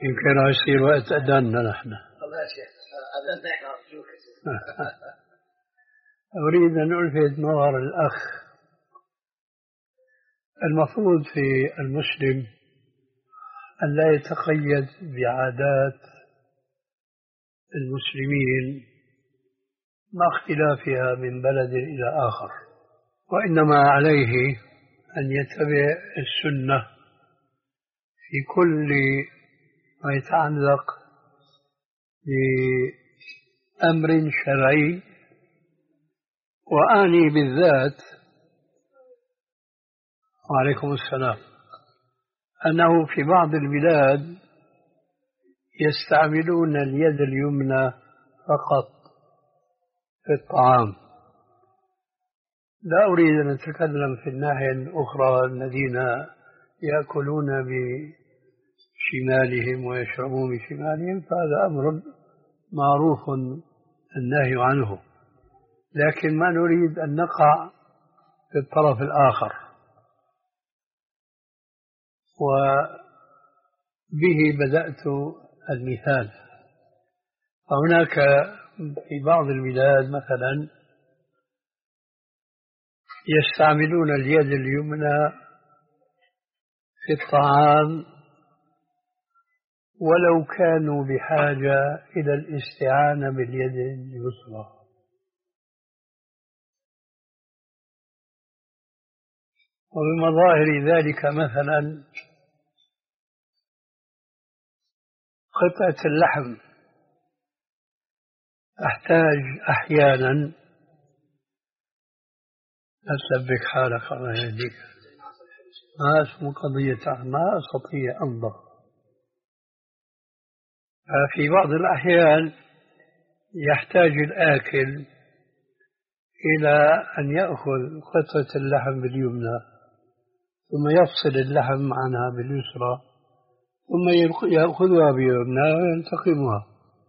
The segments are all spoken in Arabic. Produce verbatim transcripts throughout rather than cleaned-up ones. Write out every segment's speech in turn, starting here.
يمكن يصير وقت أذاننا نحن. الله يا شيخ أذاننا إحنا أرجوك. أريد أن ألفت نظر الأخ، المفروض في المسلم أن لا يتقيد بعادات المسلمين مع اختلافها من بلد إلى آخر، وإنما عليه أن يتبع السنة في كل ما يتعلق بأمر شرعي. وأعني بالذات، وعليكم السلام، أنه في بعض البلاد يستعملون اليد اليمنى فقط في الطعام. لا أريد أن أتكلم في الناحية الأخرى الذين يأكلون بشمالهم ويشربون بشمالهم، فهذا أمر معروف النهي عنه، لكن ما نريد أن نقع في الطرف الآخر. وبه بدأت المثال. فهناك في بعض البلاد مثلا يستعملون اليد اليمنى في الطعام ولو كانوا بحاجة إلى الاستعانة باليد اليسرى. وبمظاهر ذلك مثلا قطعة اللحم تحتاج أحيانا، أسبك حالك الله يهديك، ما اسمه قضية، ما أستطيع أنظر. في بعض الأحيان يحتاج الآكل إلى أن يأخذ قطعة اللحم باليمنى ثم يفصل اللحم عنها باليسرى ثم يأخذها باليمنى ويلتقمها.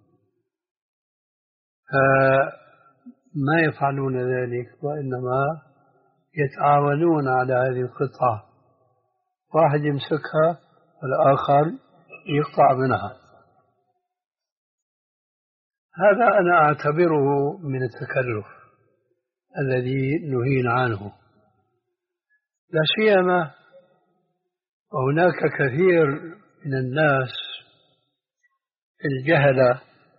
ما يفعلون ذلك، وإنما يتعاونون على هذه القطعة، واحد يمسكها والآخر يقطع منها. هذا أنا أعتبره من التكلف الذي نهينا عنه، لا سيما وهناك كثير من الناس الجهلة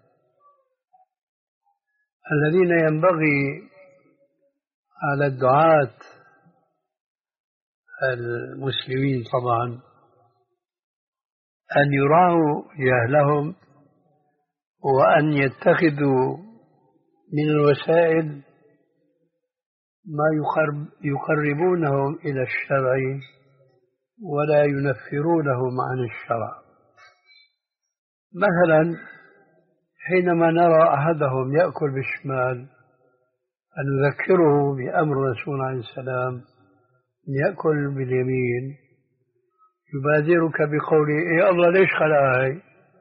الذين ينبغي على الدعاة المسلمين طبعا أن يراعوا جهلهم وأن يتخذوا من الوسائل ما يقربونهم إلى الشرع ولا ينفرونهم عن الشرع. مثلا حينما نرى أحدهم يأكل بالشمال أن نذكره بأمر الرسول عليه السلام أن يأكل باليمين، يبادرك بقوله يا الله ليش خلقها؟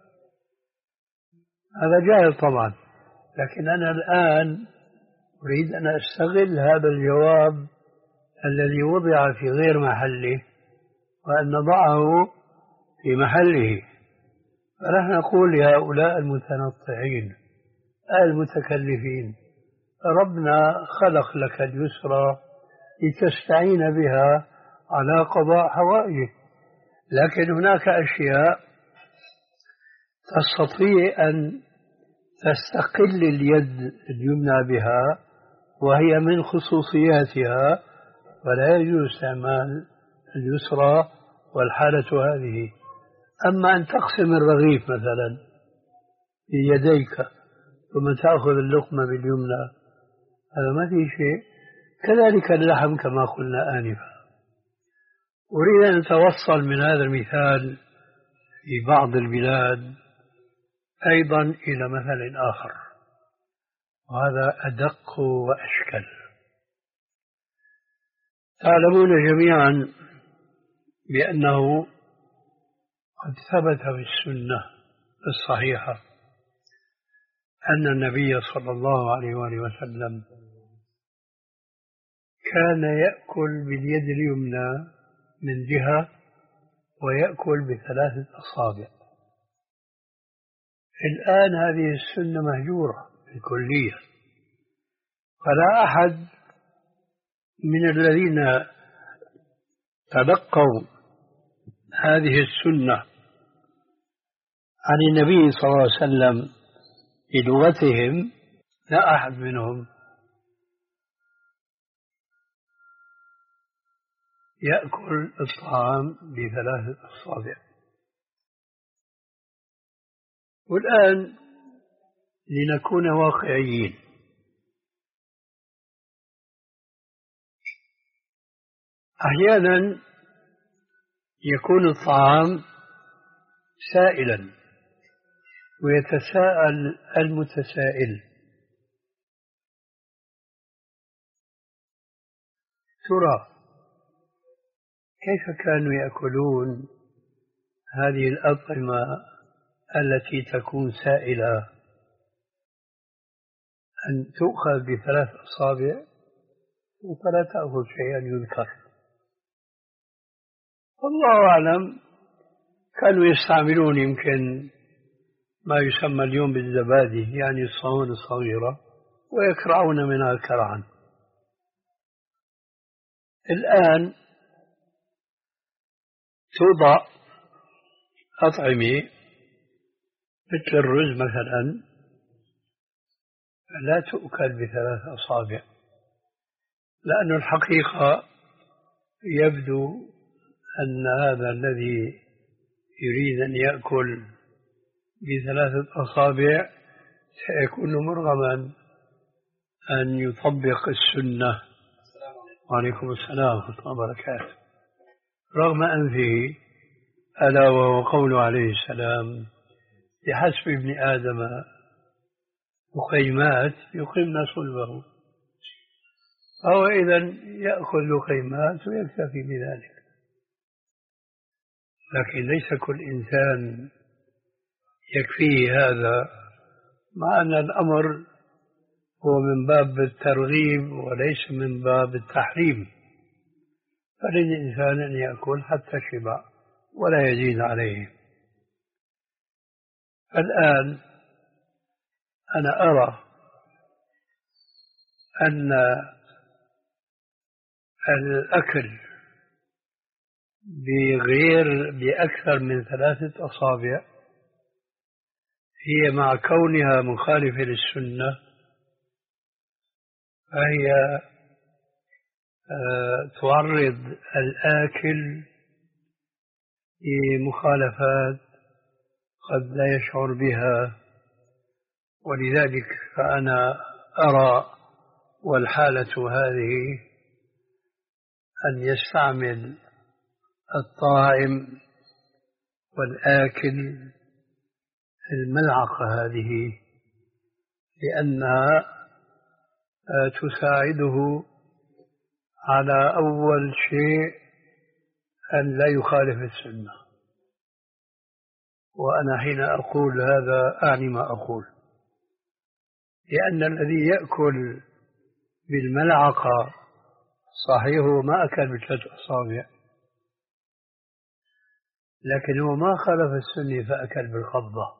هذا جاهل طبعا، لكن أنا الآن أريد أن أستغل هذا الجواب الذي وضع في غير محله وأن نضعه في محله. فنحن نقول لهؤلاء المتنطعين المتكلفين ربنا خلق لك اليسرى لتستعين بها على قضاء حوائجك، لكن هناك أشياء تستطيع أن تستقل اليد اليمنى بها وهي من خصوصياتها، ولا يجوز استعمال اليسرى والحالة هذه. أما أن تقسم الرغيف مثلا في يديك ثم تأخذ اللقمة باليمنى هذا ما في شيء. كذلك اللحم كما قلنا آنفا. أريد أن أتوصل من هذا المثال في بعض البلاد أيضا إلى مثل آخر، وهذا أدق وأشكل. تعلمون جميعا بأنه قد ثبت في السنة الصحيحة أن النبي صلى الله عليه وآله وسلم كان يأكل باليد اليمنى من جهة ويأكل بثلاثة أصابع، الآن هذه السنة مهجورة بالكلية، فلا أحد من الذين تلقوا هذه السنة عن النبي صلى الله عليه وسلم بلغتهم، لا أحد منهم يأكل الطعام بثلاثة أصابع. والآن لنكون واقعيين، أحيانا يكون الطعام سائلا ويتساءل المتسائل: ترى كيف كانوا يأكلون هذه الأطعمة التي تكون سائلة أن تؤخذ بثلاث أصابع فلا تأخذ شيئا يذكر؟ والله أعلم، كانوا يستعملون يمكن ما يسمى اليوم بالزبادي، يعني الصوان الصغيرة، ويكرعون منها كرعا. الآن توضع أطعمة مثل الرز مثلا لا تؤكل بثلاث أصابع، لأن الحقيقة يبدو أن هذا الذي يريد أن يأكل بثلاثة أصابع سيكون مرغما أن يطبق السنة. وعليكم السلام ورحمة الله وبركاته. رغم أنفه، ألا وهو قول عليه السلام: بحسب ابن آدم لقيمات يقمن صلبه. فهو إذن يأخذ لقيمات ويكتفي بذلك، لكن ليس كل إنسان يكفيه هذا، مع أن الأمر هو من باب الترغيب وليس من باب التحريم. فللإنسان أن يأكل حتى شبع ولا يزيد عليه. الآن أنا أرى أن الأكل بغير بأكثر من ثلاثة أصابع هي مع كونها مخالفة للسنة فهي تعرض الآكل لمخالفات قد لا يشعر بها. ولذلك فأنا أرى والحالة هذه أن يستعمل الطاعم والآكل الملعقة هذه، لأنها تساعده على أول شيء أن لا يخالف السنة. وأنا حين أقول هذا أعني ما أقول، لأن الذي يأكل بالملعقة صحيح هو ما أكل بثلاث أصابع، لكن هو ما خالف السنة فأكل بالقبضة،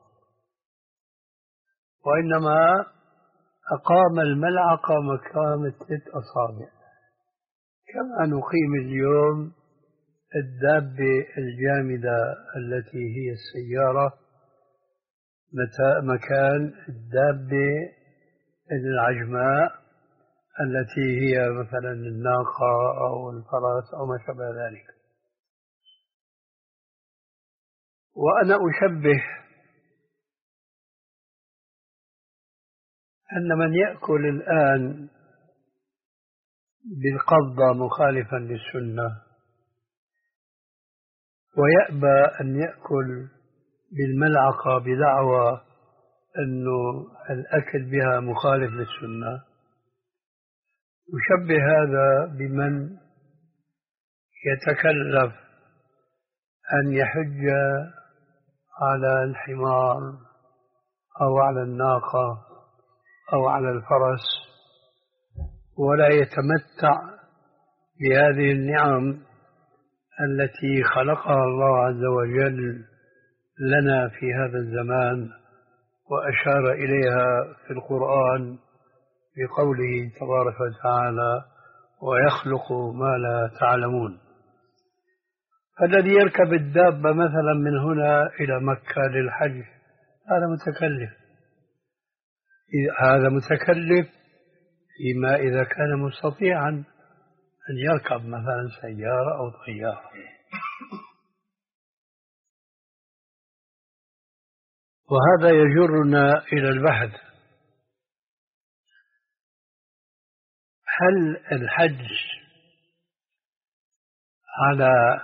وإنما أقام الملعقة مقام الثلاث أصابع. كما نقيم اليوم الدابة الجامدة التي هي السيارة مكان الدابة العجماء التي هي مثلا الناقة أو الفرس أو ما شابه ذلك. وأنا أشبه أن من يأكل الآن بالقبضة مخالفا للسنة ويأبى أن يأكل بالملعقة بدعوى أنه الأكل بها مخالف للسنة، يشبه هذا بمن يتكلف أن يحج على الحمار أو على الناقة أو على الفرس ولا يتمتع بهذه النعم التي خلقها الله عز وجل لنا في هذا الزمان وأشار إليها في القرآن بقوله تبارك وتعالى ويخلق ما لا تعلمون. فالذي يركب الدابة مثلا من هنا إلى مكة للحج هذا متكلف، هذا متكلف فيما إذا كان مستطيعا أن يركب مثلا سيارة أو طيارة. وهذا يجرنا إلى البحث: هل الحج على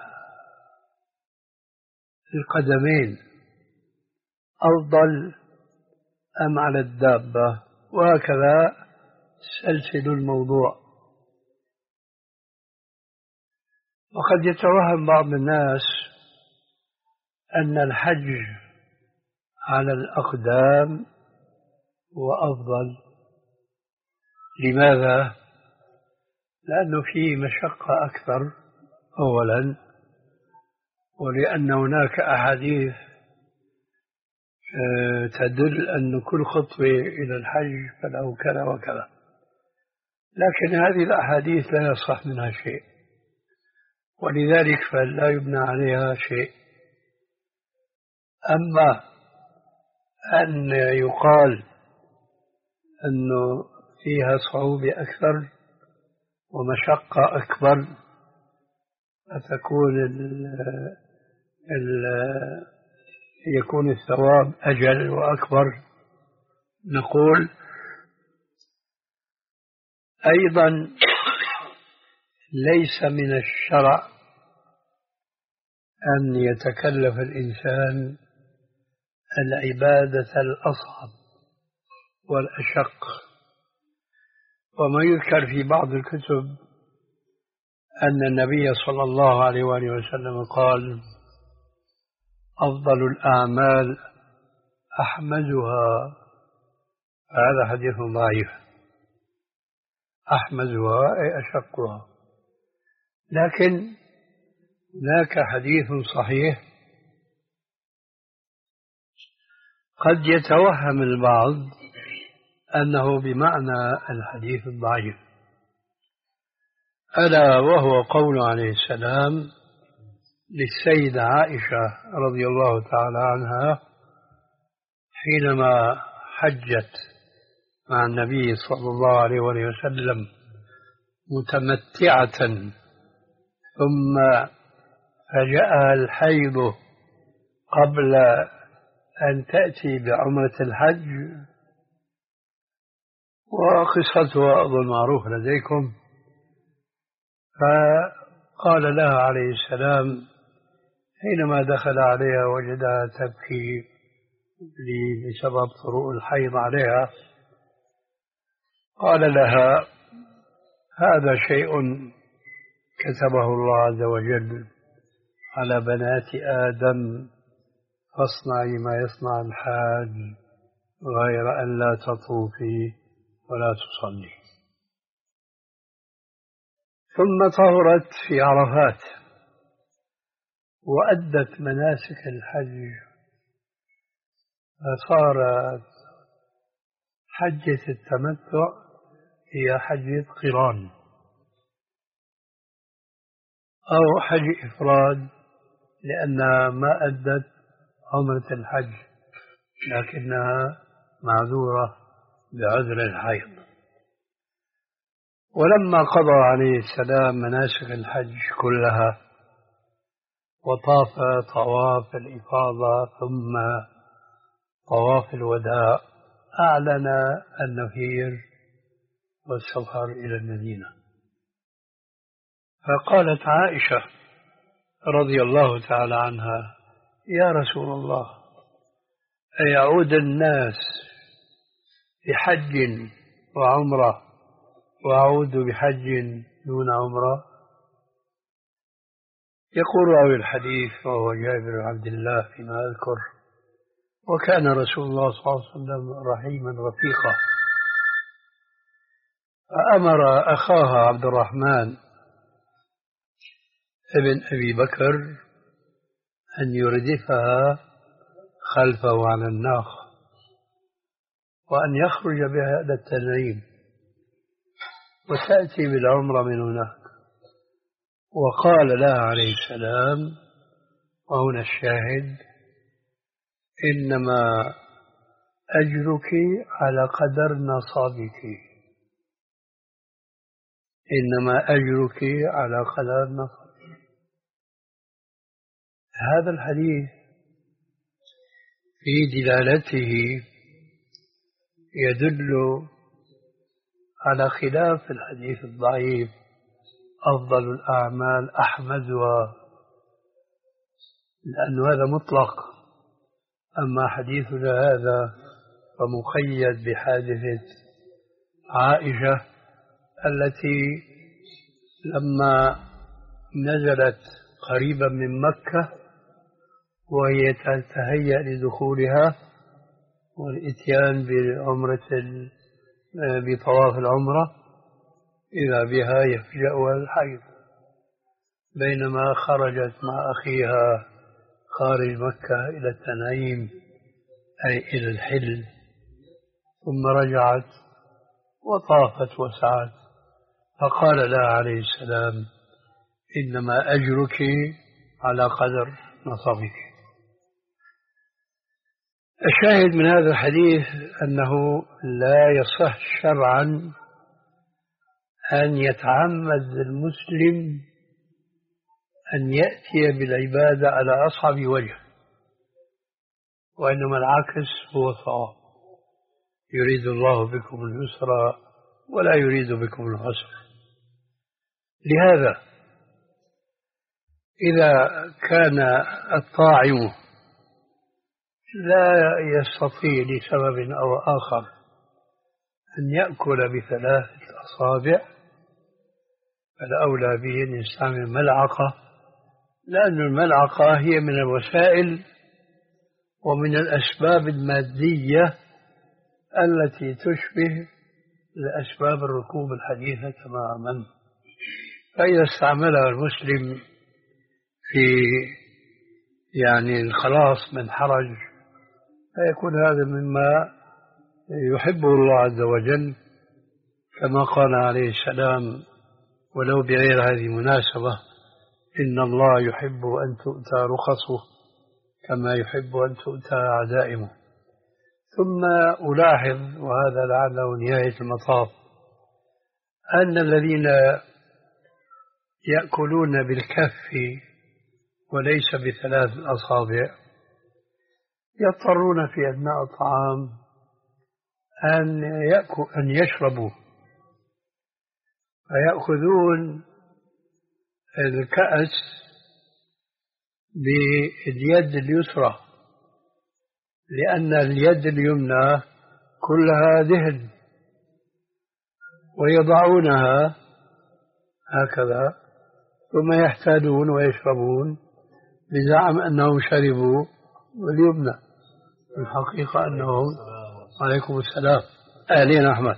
القدمين أفضل أم على الدابة؟ وهكذا سلسل الموضوع. وقد يتوهم بعض الناس أن الحج على الأقدام هو أفضل. لماذا؟ لأنه فيه مشقة أكثر أولا، ولأن هناك أحاديث تدل أن كل خطوة إلى الحج فله كذا وكذا، لكن هذه الأحاديث لا يصح منها شيء، ولذلك فلا يبنى عليها شيء. أما أن يقال أنه فيها صعوبة أكثر ومشقة أكبر فتكون ال ال يكون الثواب أجل وأكبر، نقول أيضا ليس من الشرع أن يتكلف الإنسان العبادة الأصعب والأشق. وما يذكر في بعض الكتب أن النبي صلى الله عليه وآله وسلم قال أفضل الأعمال أحمدها، هذا حديث ضعيف، أحمدها أي أشقها. لكن هناك حديث صحيح قد يتوهم البعض أنه بمعنى الحديث الضعيف، ألا وهو قول عليه السلام للسيدة عائشة رضي الله تعالى عنها حينما حجت مع النبي صلى الله عليه وسلم متمتعة ثم فجاءها الحيض قبل أن تأتي بعمرة الحج، وقصتها أظن معروف لديكم. فقال لها عليه السلام حينما دخل عليها وجدها تبكي بسبب طروء الحيض عليها، قال لها هذا شيء كتبه الله عز وجل على بنات آدم فاصنعي ما يصنع الحاج غير أن لا تطوفي ولا تصلي. ثم طهرت في عرفات وأدت مناسك الحج، فصارت حجة التمتع هي حجة قران أو حج إفراد، لأنها ما أدت عمرة الحج لكنها معذورة بعذر الحيض. ولما قضى عليه السلام مناسك الحج كلها وطاف طواف الإفاضة ثم طواف الوداع أعلن النفير والسفر إلى المدينة. فقالت عائشة رضي الله تعالى عنها يا رسول الله أيعود الناس بحج وعمرة وأعود بحج دون عمرة؟ يقول راوي الحديث وهو جابر بن عبد الله فيما أذكر وكان رسول الله صلى الله عليه وسلم رحيما رفيقا، فأمر أخاها عبد الرحمن ابن أبي بكر أن يردفها خلفه على الناقة وأن يخرج بها إلى التنعيم وتأتي بالعمرة من هناك. وقال لها عليه السلام، وهنا الشاهد: إنما أجرك على قدر نصابك، إنما أجرك على قدر نصابك. هذا الحديث في دلالته يدل على خلاف الحديث الضعيف: أفضل الأعمال أحمدها، لأن هذا مطلق. أما حديثنا هذا فمقيد بحادثة عائشة التي لما نزلت قريبا من مكة وهي تتهيأ لدخولها والإتيان بعمرة بطواف العمرة، إذا بها يفجأها الحيض بينما خرجت مع أخيها خارج مكة إلى التنعيم، أي إلى الحل، ثم رجعت وطافت وسعت، فقال لها عليه السلام: إنما أجرك على قدر نصبك. الشاهد من هذا الحديث أنه لا يصح شرعا أن يتعمد المسلم أن يأتي بالعبادة على أصعب وجه، وإنما العكس هو الصواب: يريد الله بكم اليسر ولا يريد بكم العسر. لهذا إذا كان الطاعم لا يستطيع لسبب أو آخر أن يأكل بثلاثة أصابع، فالأولى به أن يستعمل ملعقة، لأن الملعقة هي من الوسائل ومن الأسباب المادية التي تشبه لأسباب الركوب الحديثة تماما. فإذا استعملها المسلم في يعني الخلاص من حرج فيكون هذا مما يحبه الله عز وجل، كما قال عليه السلام: ولو بغير هذه المناسبة: إن الله يحب أن تؤتى رخصه كما يحب أن تؤتى عزائمه. ثم ألاحظ، وهذا لعله نهاية المطاف، أن الذين يأكلون بالكف وليس بثلاث الأصابع يضطرون في أثناء الطعام أن أن يشربوا، فيأخذون الكأس باليد اليسرى، لأن اليد اليمنى كلها دهن، ويضعونها هكذا ثم يحتالون ويشربون بزعم أنهم شربوا واليمنى، الحقيقة أنهم عليكم السلام أهلين أحمد.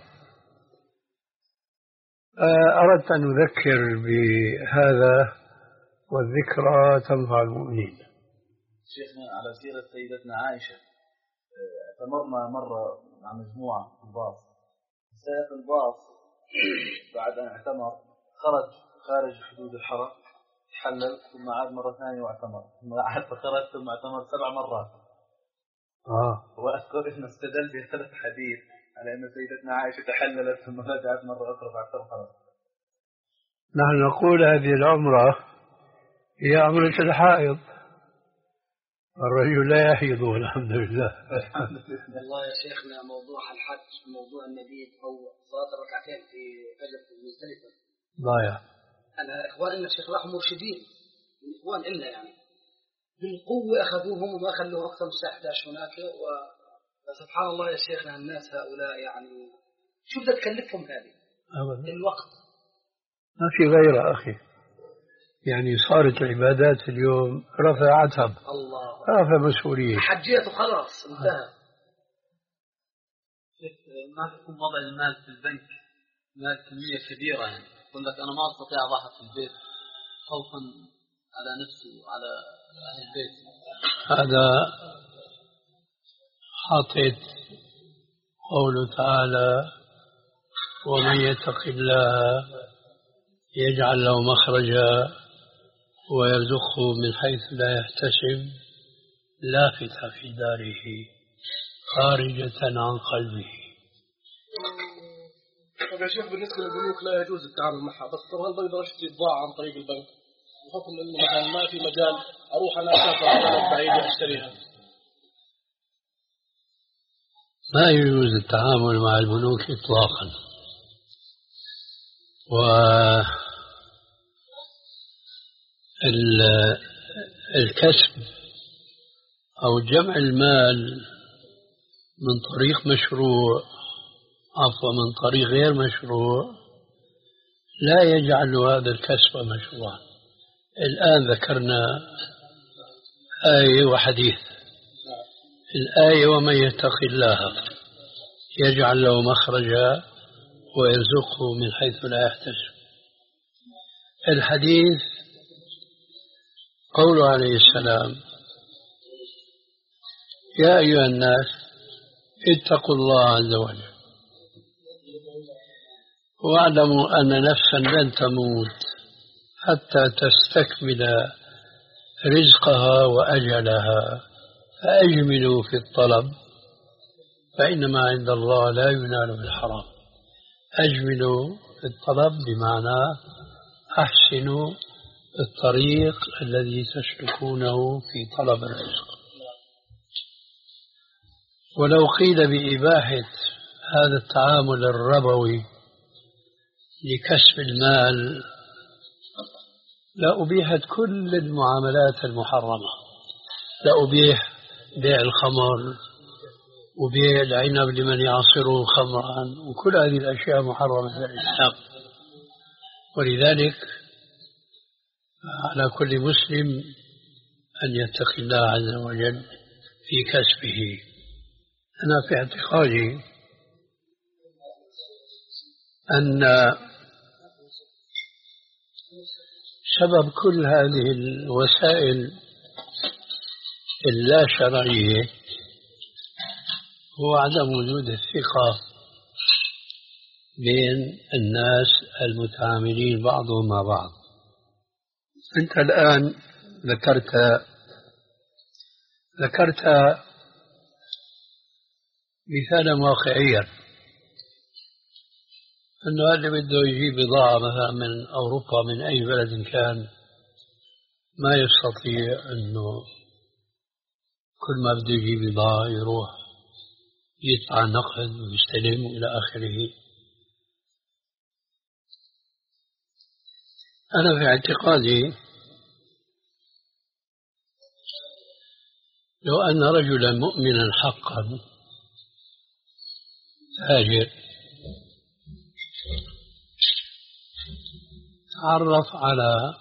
أردت أن أذكر بهذا، والذكرى تنفع المؤمنين. شيخنا، على سيرة سيدتنا عائشة، اعتمرنا مرة مع مجموعة في الباص. سائق الباص بعد أن اعتمر خرج خارج حدود الحرم، تحلل، ثم عاد مرة ثانية واعتمر، ثم عاد فخرج ثم اعتمر سبع مرات. آه. وأذكر أنه استدل بهذا الحديث على أن سيدتنا عائشة تحللت ثم رجعت مرة أخرى بعد سبع مرات. نحن نقول هذه العمرة هي عمرة الحائض، الرجل لا يحيض والحمد لله. والله يا شيخنا، موضوع الحج، موضوع المبيت أو صلاة الركعتين في فجر المزدلفة ضايع. أنا إخواننا الشيخ راحوا مرشدين من إخوان إلا يعني بالقوة أخذوهم وما خلوهم أكثر من الساعة إحدى عشر هناك. وسبحان الله يا شيخنا، الناس هؤلاء يعني شو بدها تكلفهم هذه الوقت؟ ما في غيره أخي، يعني صارت العبادات اليوم رفع عتب، الله رفع مسؤولية، حجيت وخلاص انتهى. ما تكون وضع المال في البنك مال كمية كبيرة، يعني يقول لك أنا ما أستطيع أضعها في البيت خوفا على نفسي وعلى أهل البيت. هذا حاطط قوله تعالى ومن يتق الله يجعل له مخرجا ويرزقه من حيث لا يحتسب لافتة في داره خارجة عن قلبه. طيب يا شيخ بالنسبة للبنوك لا يجوز التعامل معها، بس طبعا بقدر اشتري بضاعة عن طريق البنك بحكم انه مثلا ما في مجال اروح انا اسافر على بعيد اشتريها. ما يجوز التعامل مع البنوك اطلاقا. و الكسب أو جمع المال من طريق مشروع عفوا من طريق غير مشروع لا يجعل هذا الكسب مشروعا. الآن ذكرنا آية وحديث. الآية ومن يتق الله يجعل له مخرجا ويرزقه من حيث لا يحتسب. الحديث قوله عليه السلام يا أيها الناس اتقوا الله عز وجل واعلموا أن نفسا لن تموت حتى تستكمل رزقها وأجلها فأجملوا في الطلب فإنما عند الله لا ينال بالحرام. أجملوا في الطلب بمعنى أحسنوا الطريق الذي تسلكونه في طلب الرزق. ولو قيل بإباحة هذا التعامل الربوي لكسب المال لأبيحت كل المعاملات المحرمة. لأبيح بيع الخمر وبيع العنب لمن يعصره خمرا وكل هذه الأشياء محرمة في الإسلام. ولذلك على كل مسلم أن يتقي الله عز وجل في كسبه. أنا في اعتقادي أن سبب كل هذه الوسائل اللا شرعية هو عدم وجود الثقة بين الناس المتعاملين بعضهم مع بعض. أنت الآن ذكرت ذكرت مثالا واقعيا أنه اللي بده يجيب بضاعة مثلا من أوروبا من أي بلد كان ما يستطيع أنه كل ما بده يجيب بضاعة يروح يدفع نقد ويستلم إلى آخره. أنا في اعتقادي لو أن رجلا مؤمنا حقا تاجر تعرف على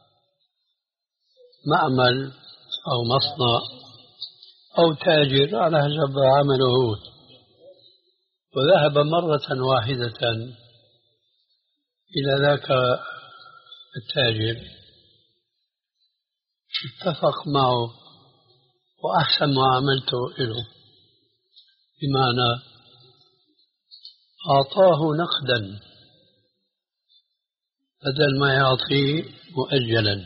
معمل أو مصنع أو تاجر على حسب عمله وذهب مرة واحدة إلى ذاك التاجر اتفق معه وأحسن معاملته له بمعنى أعطاه نقدا بدل ما يعطيه مؤجلا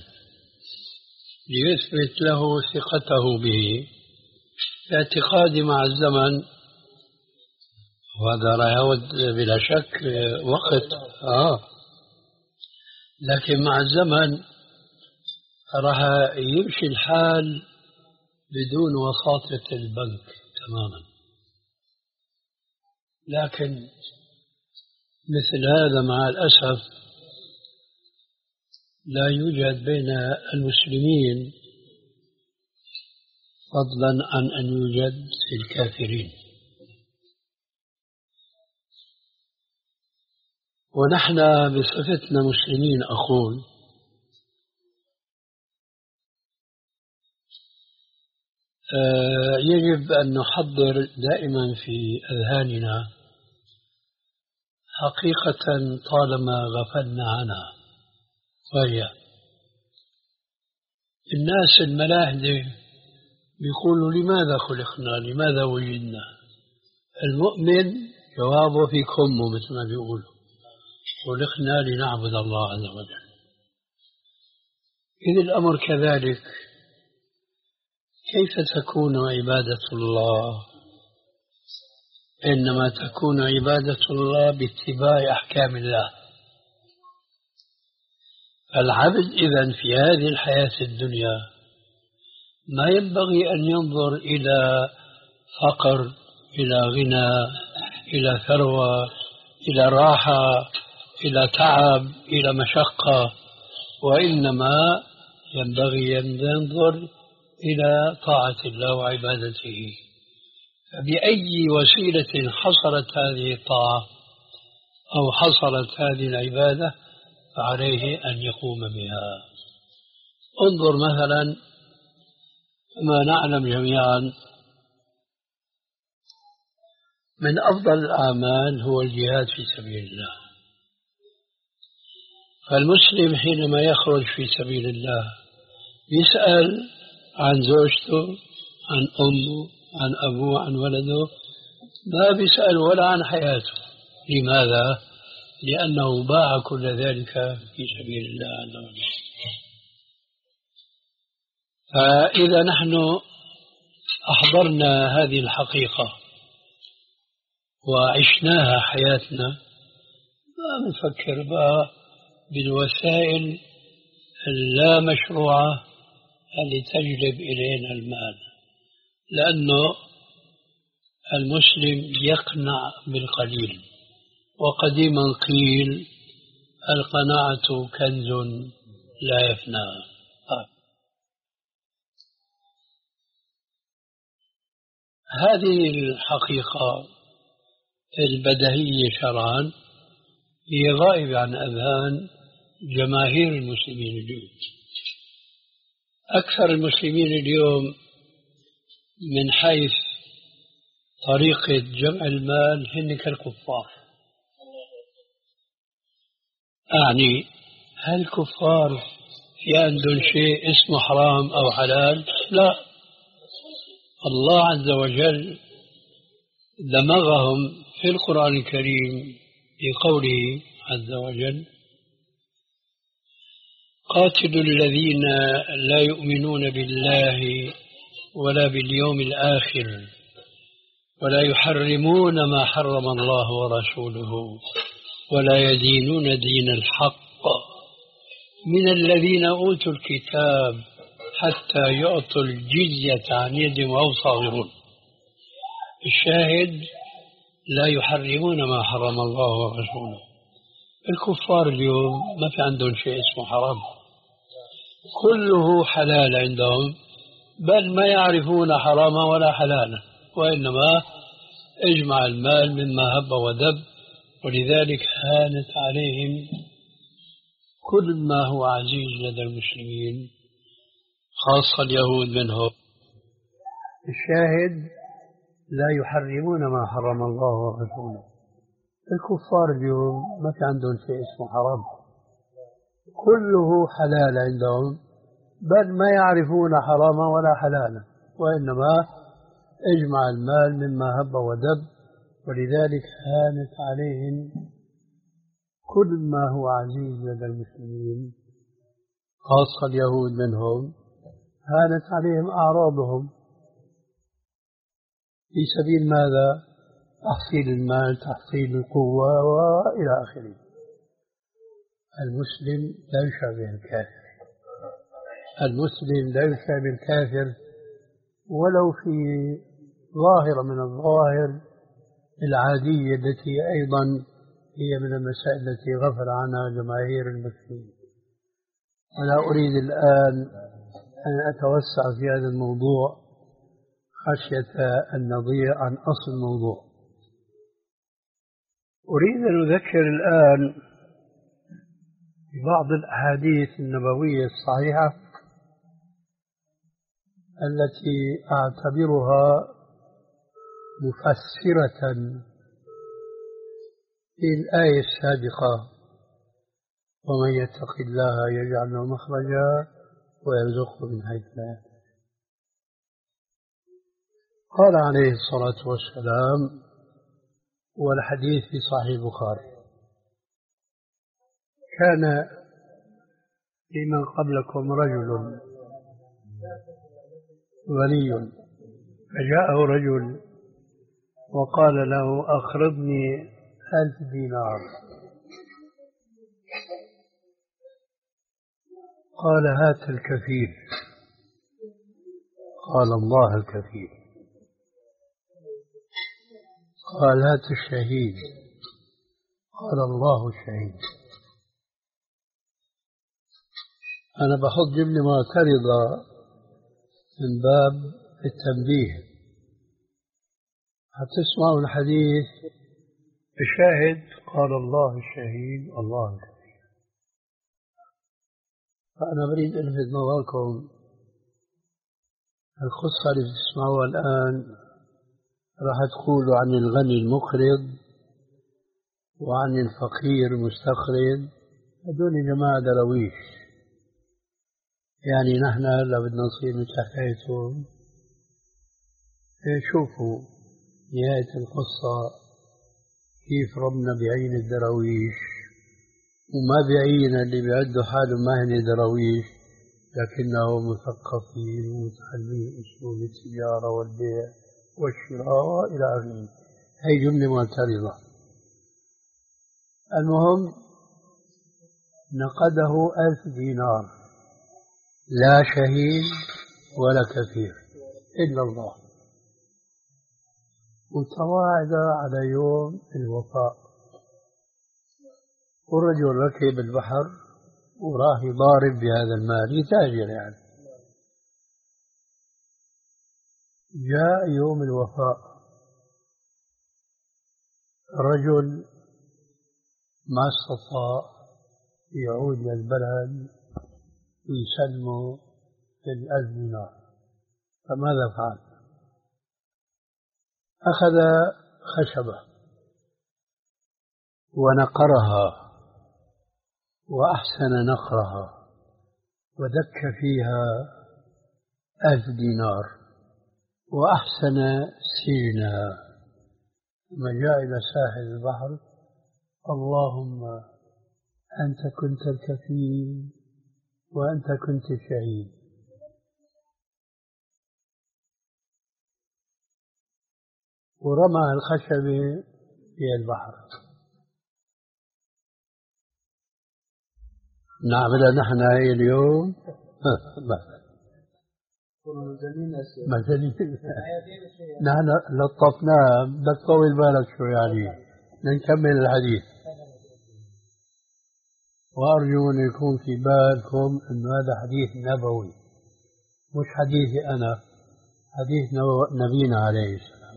ليثبت له ثقته به. باعتقادي مع الزمن وهذا لا يعود بلا شك وقت آه لكن مع الزمن راح يمشي الحال بدون وساطة البنك تماما. لكن مثل هذا مع الأسف لا يوجد بين المسلمين فضلا عن أن يوجد في الكافرين. ونحن بصفتنا مسلمين أقول يجب أن نحضر دائما في أذهاننا حقيقة طالما غفلنا عنها، وهي الناس الملاحدة بيقولوا لماذا خلقنا، لماذا وجدنا، المؤمن جوابه في كمه مثل ما بيقولوا، خلقنا لنعبد الله عز وجل. إذ الأمر كذلك، كيف تكون عبادة الله؟ إنما تكون عبادة الله باتباع أحكام الله. العبد إذن في هذه الحياة الدنيا ما ينبغي أن ينظر إلى فقر، إلى غنى، إلى ثروة، إلى راحة، إلى تعب، إلى مشقة، وإنما ينبغي أن ينظر إلى طاعة الله وعبادته. فبأي وسيلة حصلت هذه الطاعة أو حصلت هذه العبادة فعليه أن يقوم بها. انظر مثلا ما نعلم جميعا من أفضل الأعمال هو الجهاد في سبيل الله. فالمسلم حينما يخرج في سبيل الله يسأل عن زوجته، عن أمه، عن أبوه، عن ولده، ما بيسأل ولا عن حياته. لماذا؟ لأنه باع كل ذلك في سبيل الله عز وجل. فإذا نحن أحضرنا هذه الحقيقة وعشناها حياتنا ما نفكر بقى بالوسائل اللا مشروعة اللي تجلب إلينا المال، لأنه المسلم يقنع بالقليل، وقديما قيل القناعة كنز لا يفنى. هذه الحقيقة البديهية شرعا هي غائبة عن أذهان جماهير المسلمين اليوم. أكثر المسلمين اليوم من حيث طريقة جمع المال هن كالكفار. أعني هل الكفار في عندهم شيء اسمه حرام أو حلال؟ لا، الله عز وجل دمغهم في القرآن الكريم بقوله عز وجل: قاتلوا الذين لا يؤمنون بالله ولا باليوم الآخر ولا يحرمون ما حرم الله ورسوله ولا يدينون دين الحق من الذين أوتوا الكتاب حتى يعطوا الجزية عن يد وهم صاغرون. الشاهد لا يحرمون ما حرم الله ورسوله. الكفار اليوم ما في عندهم شيء اسمه حرام، كله حلال عندهم، بل ما يعرفون حراما ولا حلالا، وإنما اجمع المال مما هب ودب. ولذلك هانت عليهم كل ما هو عزيز لدى المسلمين، خاصة اليهود منهم. الشاهد لا يحرمون ما حرم الله ورسوله. الكفار اليوم ما في عندهم شيء اسمه حرام، كله حلال عندهم، بل ما يعرفون حراما ولا حلالا، وإنما اجمع المال مما هب ودب. ولذلك هانت عليهم كل ما هو عزيز لدى المسلمين، خاصة اليهود منهم، هانت عليهم أعراضهم في سبيل ماذا؟ تحصيل المال، تحصيل القوة، وإلى آخره. المسلم لا يشابه الكافر، المسلم لا يشابه الكافر ولو في ظاهرة من الظواهر العادية التي أيضا هي من المسائل التي غفل عنها جماهير المسلمين. ولا أريد الآن أن أتوسع في هذا الموضوع خشية أن نضيع عن أصل الموضوع. أريد أن أذكر الآن ببعض الأحاديث النبوية الصحيحة التي أعتبرها مفسرة في الآية السابقة: ومن يتق الله يجعل له مخرجا ويرزقه من حيث لا يحتسب. قال عليه الصلاة والسلام: والحديث في صحيح البخاري. كان لمن قبلكم رجل غني فجاءه رجل وقال له أقرضني ألف دينار. قال هات الكفيل. قال الله الكفيل. قال هات الشهيد. قال الله الشهيد. أنا بحط جملة معترضة من باب التنبيه. هتسمعوا الحديث الشاهد قال الله الشهيد الله الكفيل. فأنا بريد ألفت نظركم القصة اللي تسمعوها الآن راح تقولوا عن الغني المقرض وعن الفقير المستقرض. هذول جماعة درويش، يعني نحن هلا بدنا نصير مثل حكايتهم. شوفوا نهاية القصة كيف ربنا بعين الدرويش، وما بعين اللي بيعدوا حالهم ما هن درويش لكنهم مثقفين ومتعلمين أسلوب التجارة والبيع والشراء إلى آخره. هي جملة معترضة. المهم نقده ألف دينار، لا شهيد ولا كفير إلا الله، وتواعد على يوم الوفاء. والرجل ركب البحر وراح يضارب بهذا المال يتاجر يعني. جاء يوم الوفاء، الرجل ما استطاع يعود للبلد ويسلمه الألف دينار. فماذا فعل؟ أخذ خشبة ونقرها وأحسن نقرها ودك فيها ألف دينار وأحسن سجنها، ثم جاء إلى ساحل البحر: اللهم أنت كنت الكفيل وأنت كنت الشهيد. ورمى الخشبة في البحر. نعملها نحن هاي اليوم مجانين. نحن لطفناه، بدك طول بالك شو يعني. نكمل الحديث، وأرجو أن يكون في بالكم أن هذا حديث نبوي مش حديثي أنا، حديث نبينا عليه السلام.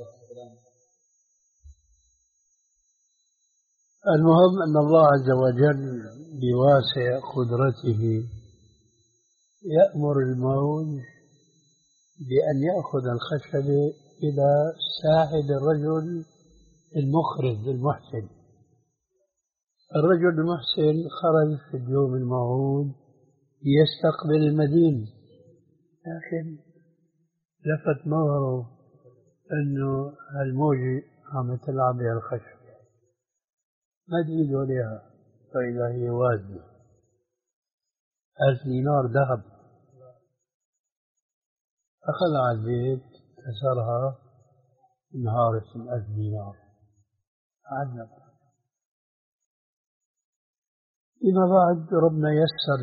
المهم أن الله عز وجل بواسع قدرته يأمر الموج بأن يأخذ الخشبة إلى ساعد الرجل المخرج المحسن. الرجل المحسن خرج في اليوم الموعود يستقبل المدين، لكن لفت نظره أنه الموجة عم تلعب بها الخشبة، مد إيده عليها فإذا هي وازنة ألف دينار ذهب. أخذ على البيت كسرها، انهارت الألف دينار. عجب. فيما بعد ربنا يسر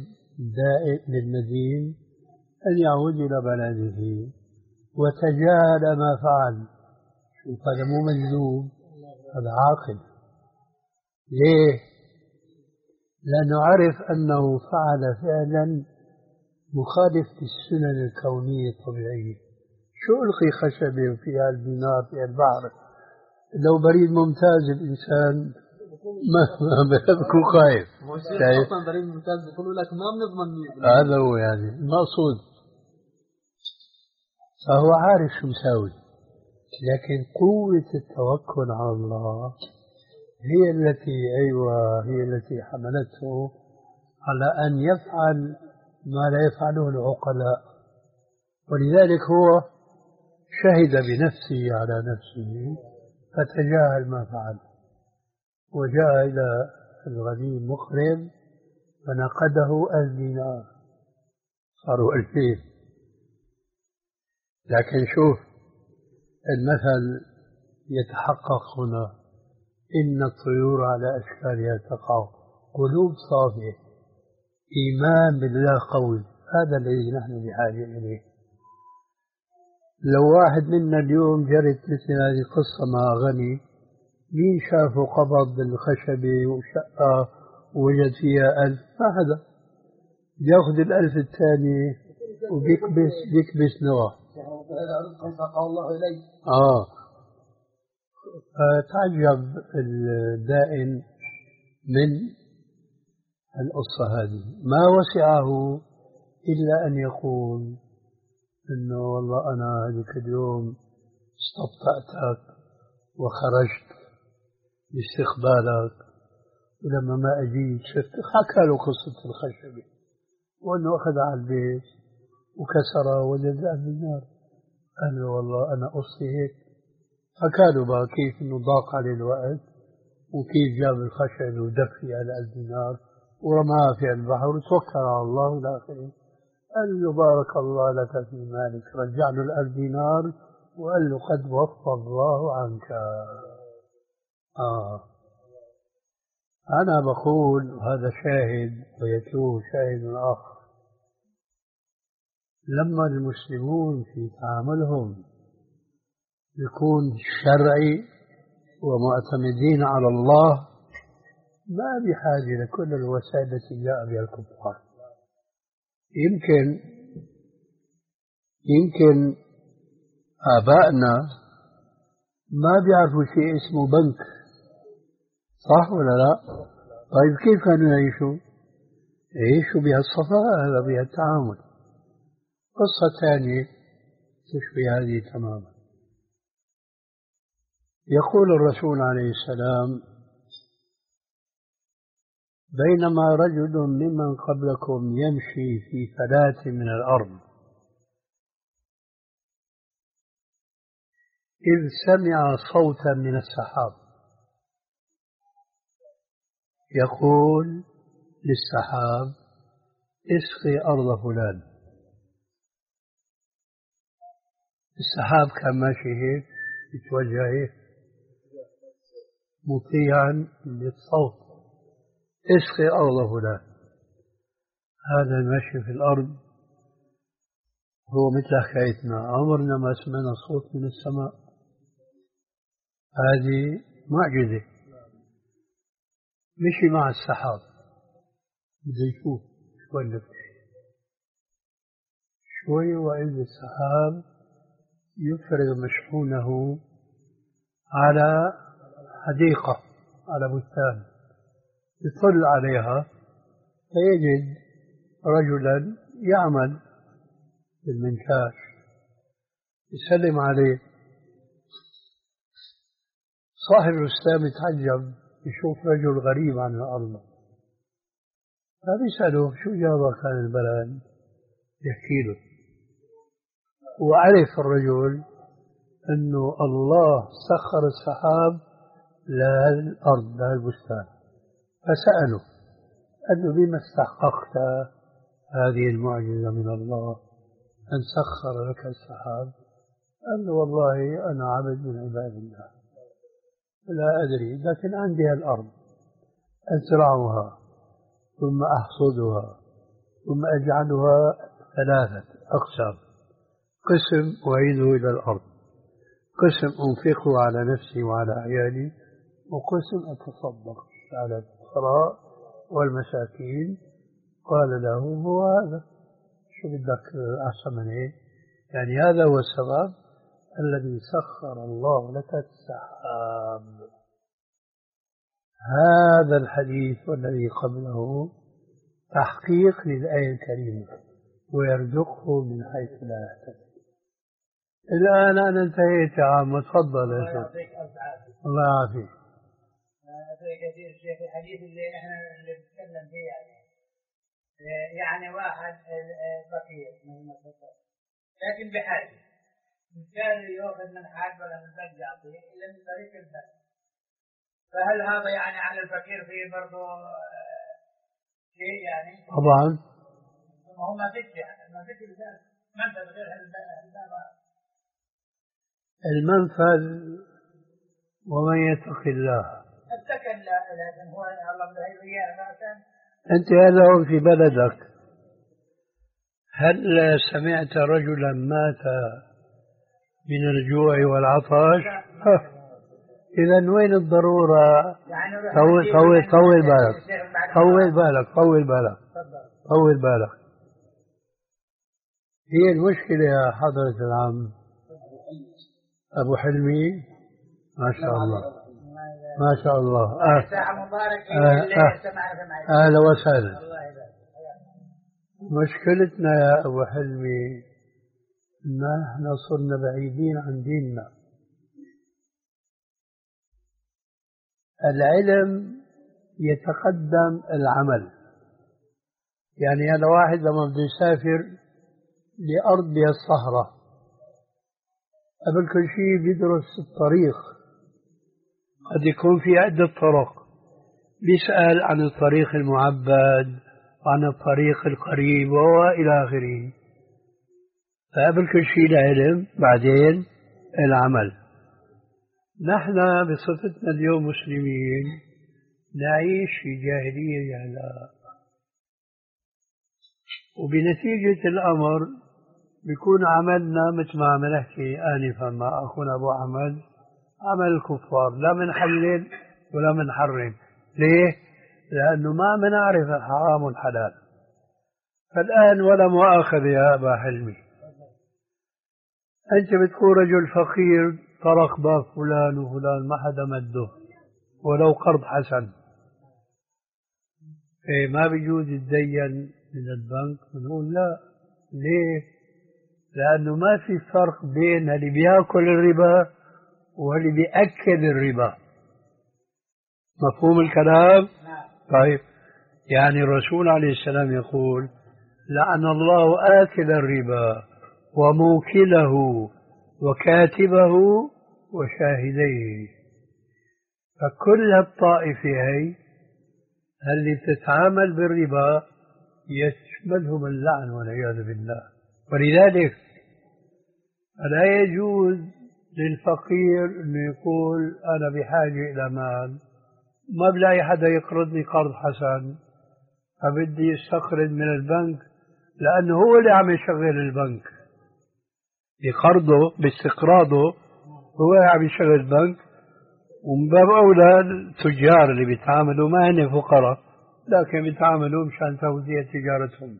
للمدين أن يعود إلى بلده وتجاهل ما فعل. شوف هذا مو مجذوب، هذا عاقل. ليه؟ لأنه عرف أنه فعل فعلا مخالف للسنن الكونية الطبيعية. شو ألقي خشبة وفيها الدينار في البحر؟ لو بريد ممتاز الإنسان ما ما بكون خايف. أصلا بريد ممتاز بيقولوا لك ما بنضمن. هذا هو يعني المقصود. فهو عارف شو مساوي، لكن قوة التوكل على الله هي التي أيوة هي التي حملته على أن يفعل ما لا يفعله العقلاء. ولذلك هو شهد بنفسه على نفسه فتجاهل ما فعل وجاء إلى الغني مقرض فنقده ألف دينار صاروا ألفين. لكن شوف المثل يتحقق هنا، إن الطيور على أشكالها تقع، قلوب صافية، إيمان بالله قوي، هذا الذي نحن بحاجة إليه. لو واحد منا اليوم جرت مثل هذه القصة مع غني، مين شافه قبض الخشبة وشقة ووجد فيها ألف؟ ما حدا. بياخذ الألف الثاني وبيكبس بيكبس نواه. الله إليه. آه فتعجب الدائن من القصة هذه، ما وسعه إلا أن يقول إنه والله أنا هذيك اليوم استبطأتك وخرجت لاستقبالك، ولما ما أجيت شفت، حكى له قصة الخشبة وأنه أخذ على البيت وكسرها وجد النار. قال له والله أنا قصتي هيك. حكى له بقى كيف إنه ضاق عليه الوقت وكيف جاب الخشب ودفي على الدينار ورماها في البحر وتوكل على الله إلى آخره. قال له بارك الله لك في مالك، رجع له الألف دينار وقال له قد وفى الله عنك. آه أنا بقول هذا شاهد ويتلوه شاهد آخر. لما المسلمون في تعاملهم يكون شرعي ومعتمدين على الله، ما بحاجة لكل الوسائل التي جاء بها الكفار. يمكن يمكن آبائنا ما بيعرفوا شيء اسمه بنك، صح ولا لا؟ طيب كيف كانوا يعيشوا؟ يعيشوا بهالصفاء هذا، بهالتعامل. قصة ثانية تشبه هذه تماما. يقول الرسول عليه السلام: بينما رجل ممن قبلكم يمشي في فلاة من الأرض إذ سمع صوتا من السحاب يقول للسحاب: اسقي أرض فلان. السحاب كان ماشي هيك يتوجه هيك مطيعا للصوت: اسقي أرض فلان. هذا المشي في الأرض هو مثل حكايتنا، عمرنا ما سمعنا صوت من السماء. هذه معجزة. مشي مع السحاب بده يشوف شو اللي شوي، وإذ السحاب يفرغ مشحونه على حديقة، على بستان، يطل عليها فيجد رجلا يعمل بالمنشار، يسلم عليه. صاحب البستان يتعجب، يشوف رجل غريب عن الأرض، فبيسأله: شو جابك عن البلد؟ يحكي له، وعرف الرجل أنه الله سخر السحاب للأرض للبستان. فسأله، قال له: بما استحققت هذه المعجزة من الله أن سخر لك السحاب؟ قال له: والله أنا عبد من عباد الله، لا أدري، لكن عندي الأرض أزرعها ثم أحصدها ثم أجعلها ثلاثة أقسام: قسم أعيده إلى الأرض، قسم أنفقه على نفسي وعلى عيالي، وقسم أتصدق على الفقراء والمساكين. قال له: هو هذا، شو بدك أحسن من هيك؟ يعني هذا هو السبب الذي سخر الله لك السحاب. هذا الحديث والذي قبله تحقيق للآية الكريمة: ويرزقه من حيث لا يحتسب. الآن أنا انتهيت يا عم، تفضل يا شيخ. الله يعافيك. أخي كثير الشيخ، الحديث اللي احنا اللي بنتكلم فيه يعني يعني واحد فقير من المسلسل لكن بحاجة، كان يأخذ من حد ولا من بنك يعطيه إلا من طريق البنك. فهل هذا يعني على الفقير فيه برضه شيء يعني؟ طبعا. ما هو ما فيش يعني ما فيش منفذ غير البنك. المنفذ ومن يتق الله. اتقى الله لكن هو الله بده إياه مثلا. أنت هذا في بلدك. هل سمعت رجلا مات من الجوع والعطش؟ إذا وين الضرورة؟ طول طول طول بالك طول بالك طول بالك طول بالك. هي المشكلة يا حضرة العم أبو حلمي ما شاء الله ما شاء الله. أهلا وسهلا. مشكلتنا يا أبو حلمي نحن صرنا بعيدين عن ديننا. العلم يتقدم العمل. يعني هذا واحد لما بده يسافر لأرض بها الصحراء قبل كل شيء بيدرس الطريق. قد يكون في عدة طرق، بيسأل عن الطريق المعبد وعن الطريق القريب وإلى آخره. فقبل كل شيء العلم بعدين العمل. نحن بصفتنا اليوم مسلمين نعيش في جاهلية جهلاء، وبنتيجة الأمر بيكون عملنا مثل ما عم نحكي آنفا مع أخونا أبو أحمد عمل الكفار، لا منحلل ولا منحرم. ليه؟ لأنه ما منعرف الحرام والحلال. فالآن ولا مؤاخذة يا أبا حلمي، أنت بتكون رجل فقير طرق باب فلان وفلان ما حدا مده ولو قرض حسن، إيه ما بيجوز يتدين من البنك؟ بنقول لا. ليه؟ لأنه ما في فرق بين اللي بيأكل الربا واللي بيأكل الربا. مفهوم الكلام؟ طيب، يعني الرسول عليه السلام يقول لعن الله آكل الربا وموكله وكاتبه وشاهديه. فكل الطائفة هي اللي تتعامل بالربا يشملهم اللعن والعياذ بالله. ولذلك لا يجوز للفقير أنه يقول أنا بحاجة إلى مال، ما بلاقي حدا يقرضني قرض حسن فبدي استقرض من البنك، لأنه هو اللي عم يشغل البنك بقرضه باستقراضه، هو عم يشغل البنك. ومن باب أولى التجار اللي بيتعاملوا ما هن فقراء لكن بيتعاملوا مشان توزيع تجارتهم.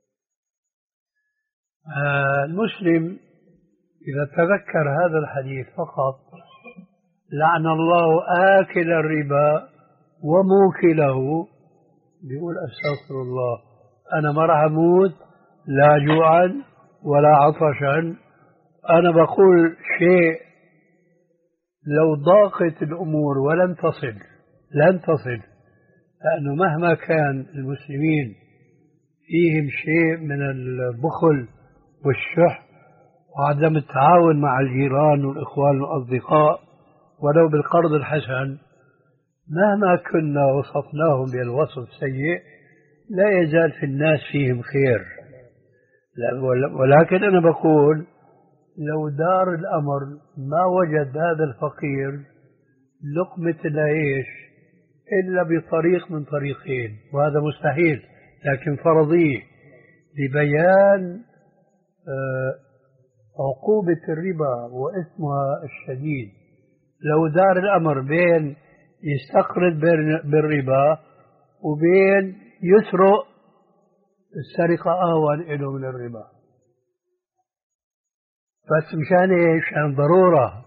آه المسلم إذا تذكر هذا الحديث فقط لعن الله آكل الربا وموكله، بيقول أستغفر الله، أنا ما راح أموت لا جوعا ولا عطشا. أنا بقول شيء لو ضاقت الأمور ولن تصل لن تصل، لأنه مهما كان المسلمين فيهم شيء من البخل والشح وعدم التعاون مع الجيران والإخوان والأصدقاء ولو بالقرض الحسن، مهما كنا وصفناهم بالوصف السيء لا يزال في الناس فيهم خير. ولكن أنا بقول لو دار الأمر ما وجد هذا الفقير لقمة العيش إلا بطريق من طريقين، وهذا مستحيل لكن فرضيه لبيان عقوبة الربا وإثمها الشديد. لو دار الأمر بين يستقرض بالربا وبين يسرق، السرقة أهون له من الربا. بس مشان إيش؟ عن ضرورة.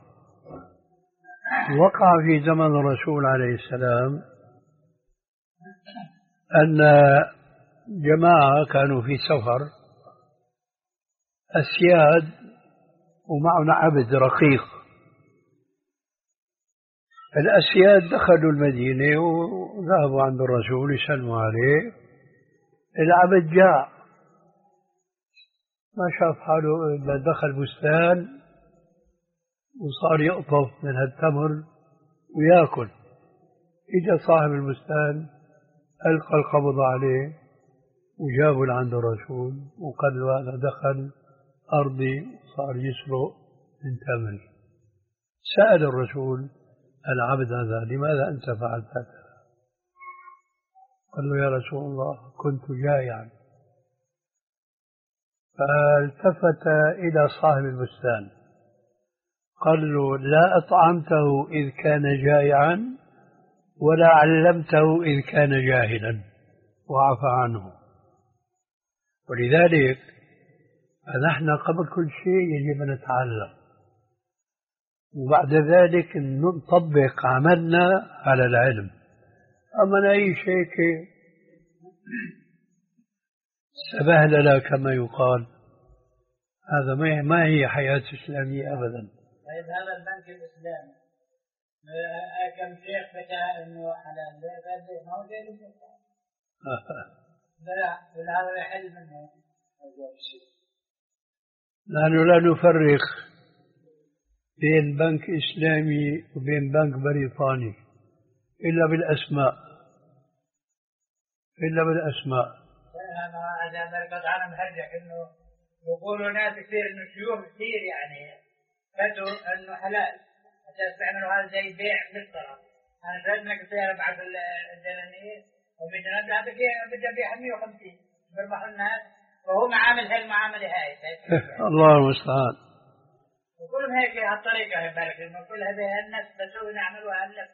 وقع في زمن الرسول عليه السلام أن جماعة كانوا في سفر أسياد ومعنا عبد رقيق. الأسياد دخلوا المدينة وذهبوا عند الرسول يسلموا عليه. العبد جاء ما شاف حاله إلا دخل بستان وصار يقطف من هالتمر ويأكل. إجا صاحب البستان ألقى القبض عليه وجابوا لعند الرسول وقال له هذا دخل أرضي وصار يسرق من تمري. سأل الرسول العبد هذا لماذا أنت فعلت هذا؟ قال له يا رسول الله كنت جائعا. فالتفت إلى صاحب البستان قال له لا أطعمته إذ كان جائعا ولا علمته إذ كان جاهلا وعفى عنه. ولذلك فنحن قبل كل شيء يجب أن نتعلم وبعد ذلك نطبق عملنا على العلم. أما أي شيء سبهلله كما يقال هذا ما هي حياة إسلامية أبدا. طيب هذا البنك الإسلامي كم شيخ بكى إنه حلال ما هو زي المفتاح لا ولا هذا يحل منه. نحن لا نفرق بين بنك إسلامي وبين بنك بريطاني إلا بالأسماء إلا بالأسماء. أنا أنا أنا مهرجك إنه يقولوا ناس كثير إنه شيوخ كثير يعني فتوا إنه حلال حتى يستعملوا هذا زي بيع مسطرة. أنا جلسنا كثير بعد الدنانير وبدنا هذا كي بدنا بيع مية وخمسين بربحوا الناس وهو معامل هالمعاملة هاي. الله المستعان. وكلهم هيك هالطريقة بالك إنه كل هذه الناس بسوي نعملوها النفس.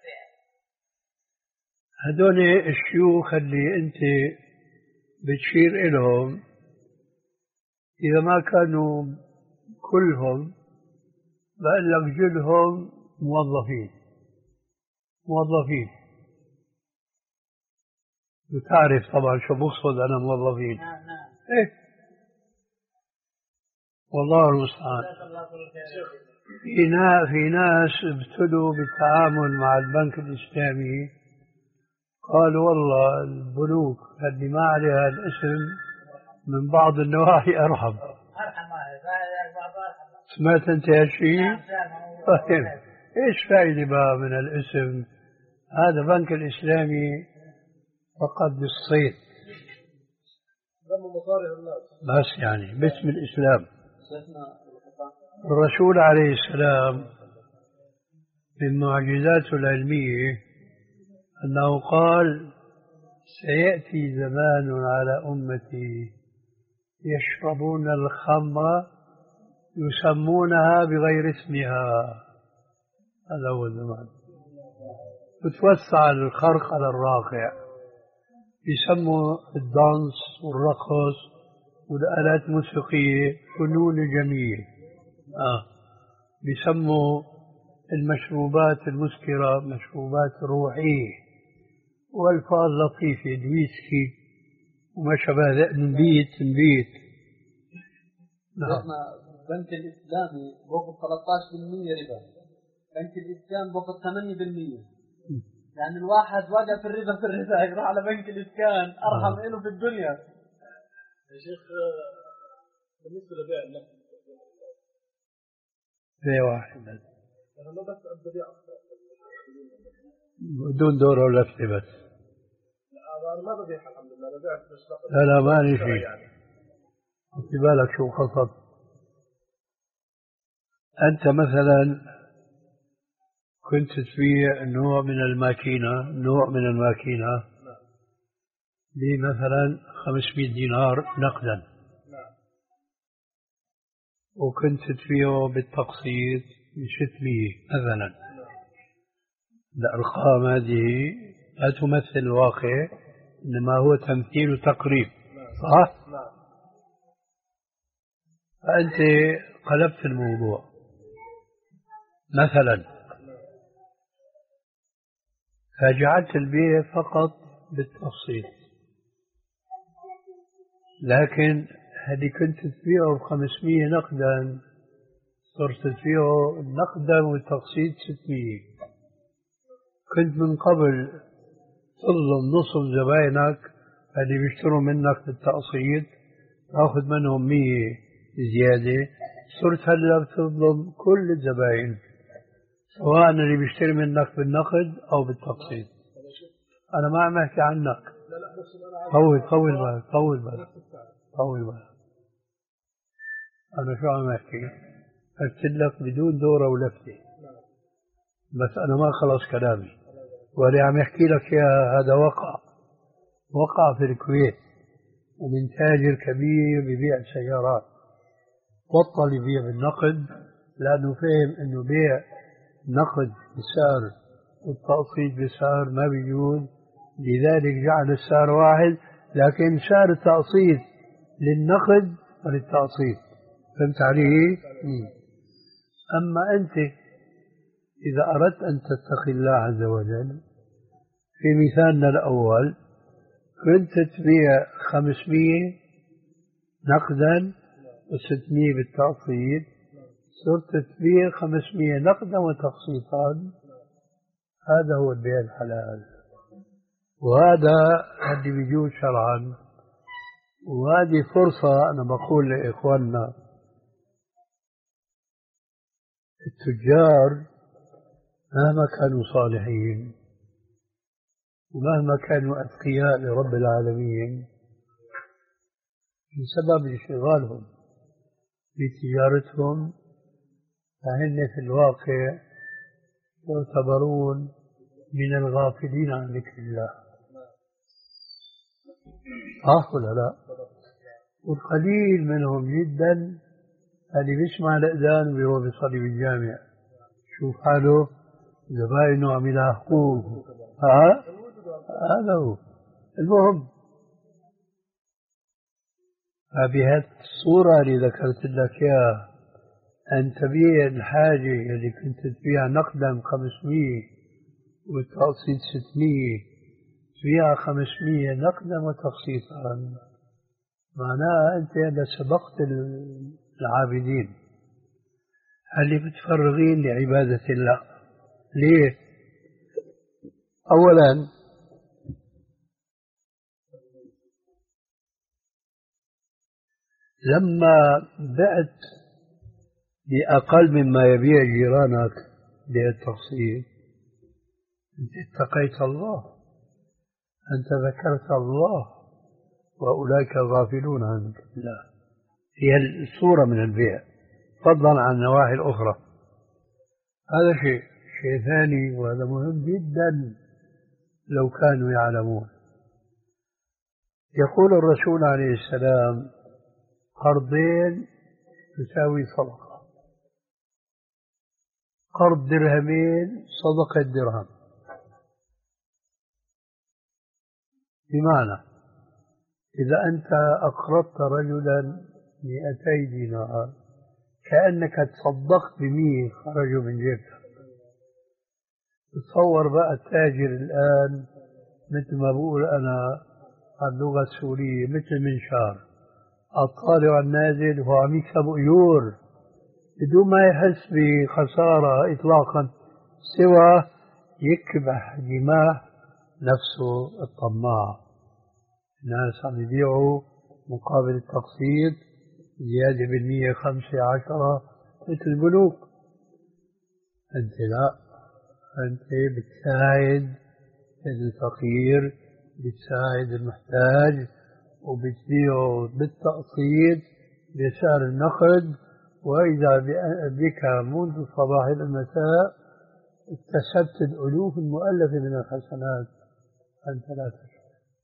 هذول الشيوخ اللي أنت بتشير إلهم إذا ما كانوا كلهم بقول لك جلهم موظفين موظفين وتعرف طبعا شو بقصد أنا موظفين. نعم نعم. إيه والله المستعان. في ناس في ناس ابتلوا بالتعامل مع البنك الإسلامي قالوا والله البنوك اللي ما عليها الاسم من بعض النواحي أرحم. سمعت أنت هالشيء؟ طيب إيش فائدة بقى من الاسم؟ هذا بنك الإسلامي فقط للصيد بس يعني باسم الإسلام. الرسول عليه السلام من معجزاته العلمية أنه قال سيأتي زمان على أمتي يشربون الخمر يسمونها بغير اسمها. هذا هو الزمان. وتوسع الخرق على الراقع يسموا الدانس والرقص والآلات الموسيقية فنون جميلة. آه. بيسموا المشروبات المسكرة مشروبات روحية والفاظ لطيفة الويسكي وما شابه ذلك. نبيت نبيت. نعم. البنك الإسلامي بوقف ثلاثة عشر بالمئة ربا، بنك الإسلام بوقف ثمانية بالمئة. يعني الواحد وقع في الربا في الربا يروح على بنك الإسكان أرحم آه. إنه في الدنيا. يا شيخ بالنسبة لبيع النفس بيع واحد أنا ما بس أبدأ بدون دور ولا لفتة بس. أنا ما ببيع الحمد لله ببيع بس لا لا ماني فيه. في بالك شو قصد؟ أنت مثلا كنت تبيع نوع من الماكينة نوع من الماكينة بمثلا خمسمائة دينار نقدا وكنت تبيعه بالتقسيط بستمائة مثلا. الأرقام هذه لا تمثل الواقع إنما هو تمثيل وتقريب صح؟ فأنت قلبت الموضوع مثلا فجعلت البيع فقط بالتقسيط لكن هذه كنت تبيعه بخمسمائة نقدا صرت تبيعه نقدا والتقسيط ستمائة. كنت من قبل تظلم نصف زباينك اللي بيشتروا منك بالتقسيط تاخذ منهم مية زيادة، صرت هلا بتظلم كل الزباين سواء اللي بيشتري منك بالنقد أو بالتقسيط. أنا ما عم أحكي عنك. طول طول بالك طول بالك طول بالك. أنا شو عم أحكي؟ قلت لك بدون دورة ولفتة، بس أنا ما خلص كلامي، واللي عم يحكي لك يا هذا وقع وقع في الكويت، ومن تاجر كبير ببيع سيارات بطل يبيع بالنقد لأنه فهم إنه بيع نقد بسعر والتقسيط بسعر ما بيجوز، لذلك جعل السعر واحد، لكن سعر التقسيط للنقد وللتقسيط. فهمت علي؟ أما أنت إذا أردت أن تتقي الله عز وجل، في مثالنا الأول كنت تبيع خمسمية نقدا وستمية بالتقسيط، صرت تبيع خمسمية نقدا وتقسيطا. هذا هو البيع الحلال، وهذا اللي بيجوز شرعا. وهذه فرصة أنا بقول لإخواننا التجار مهما كانوا صالحين ومهما كانوا أتقياء لرب العالمين، بسبب انشغالهم بتجارتهم فهن في الواقع يعتبرون من الغافلين عن ذكر الله. صح ولا لا؟ والقليل منهم جدا اللي بيسمع الأذان ويروح يصلي بالجامع، شوف حاله زباينه عم يلاحقوه. ها هذا هو المهم. بهذه الصورة اللي ذكرت لك إياها، أن تبيع الحاجة اللي كنت تبيع نقدا خمسمية والتقسيط ستمية، تبيع خمسمية نقدا وتقسيطا، معناها أنت هذا سبقت العابدين اللي متفرغين لعبادة الله. ليه؟ أولا لما بعت بأقل مما يبيع جيرانك بالتقسيط أنت اتقيت الله، أنت ذكرت الله، وأولئك غافلون عن ذكر الله. هي الصورة من البيع، فضلا عن النواحي الأخرى. هذا شيء شيء ثاني، وهذا مهم جدا لو كانوا يعلمون. يقول الرسول عليه السلام: قرضين تساوي صدقة، قرض درهمين صدقة درهم. بمعنى إذا أنت أقرضت رجلا مئتي دينار كأنك تصدقت بمية خرجوا من جيبك. تصور بقى التاجر الآن مثل ما بقول أنا على اللغة السورية مثل منشار، الطالع النازل هو عم يكسب أجور بدون ما يحس بخسارة إطلاقا، سوى يكبح دماء نفسه الطماع. الناس عم يبيعوا مقابل التقسيط زيادة بالمية خمسة عشرة مثل البنوك. أنت لا، أنت بتساعد الفقير، بتساعد المحتاج، وبتبيعه بالتقسيط بسعر النقد، وإذا بك منذ الصباح إلى المساء اكتسبت الألوف المؤلفة من الحسنات أنت لا تشعر.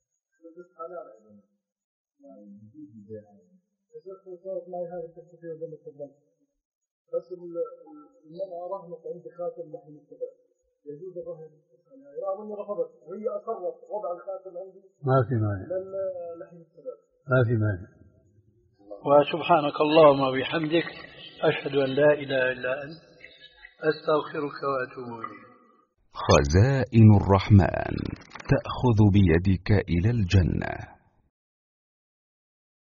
بس المرأة رهنت عند خاتم لحم الشباب، يجوز الرهن رغم اني رفضت وهي اصرت وضع الخاتم عندي، ما في مانع لحم الشباب، ما في مانع. وسبحانك اللهم وبحمدك أشهد أن لا إله إلا أنت أستغفرك وأتوب إليك. خزائن الرحمن تأخذ بيدك إلى الجنة.